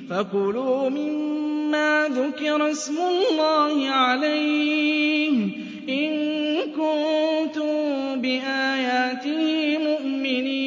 فَكُلُوا مِمَّا ذُكِرَ اسْمُ اللَّهِ عَلَيْهِ إِن كُنتُم بِآيَاتِهِ مُؤْمِنِينَ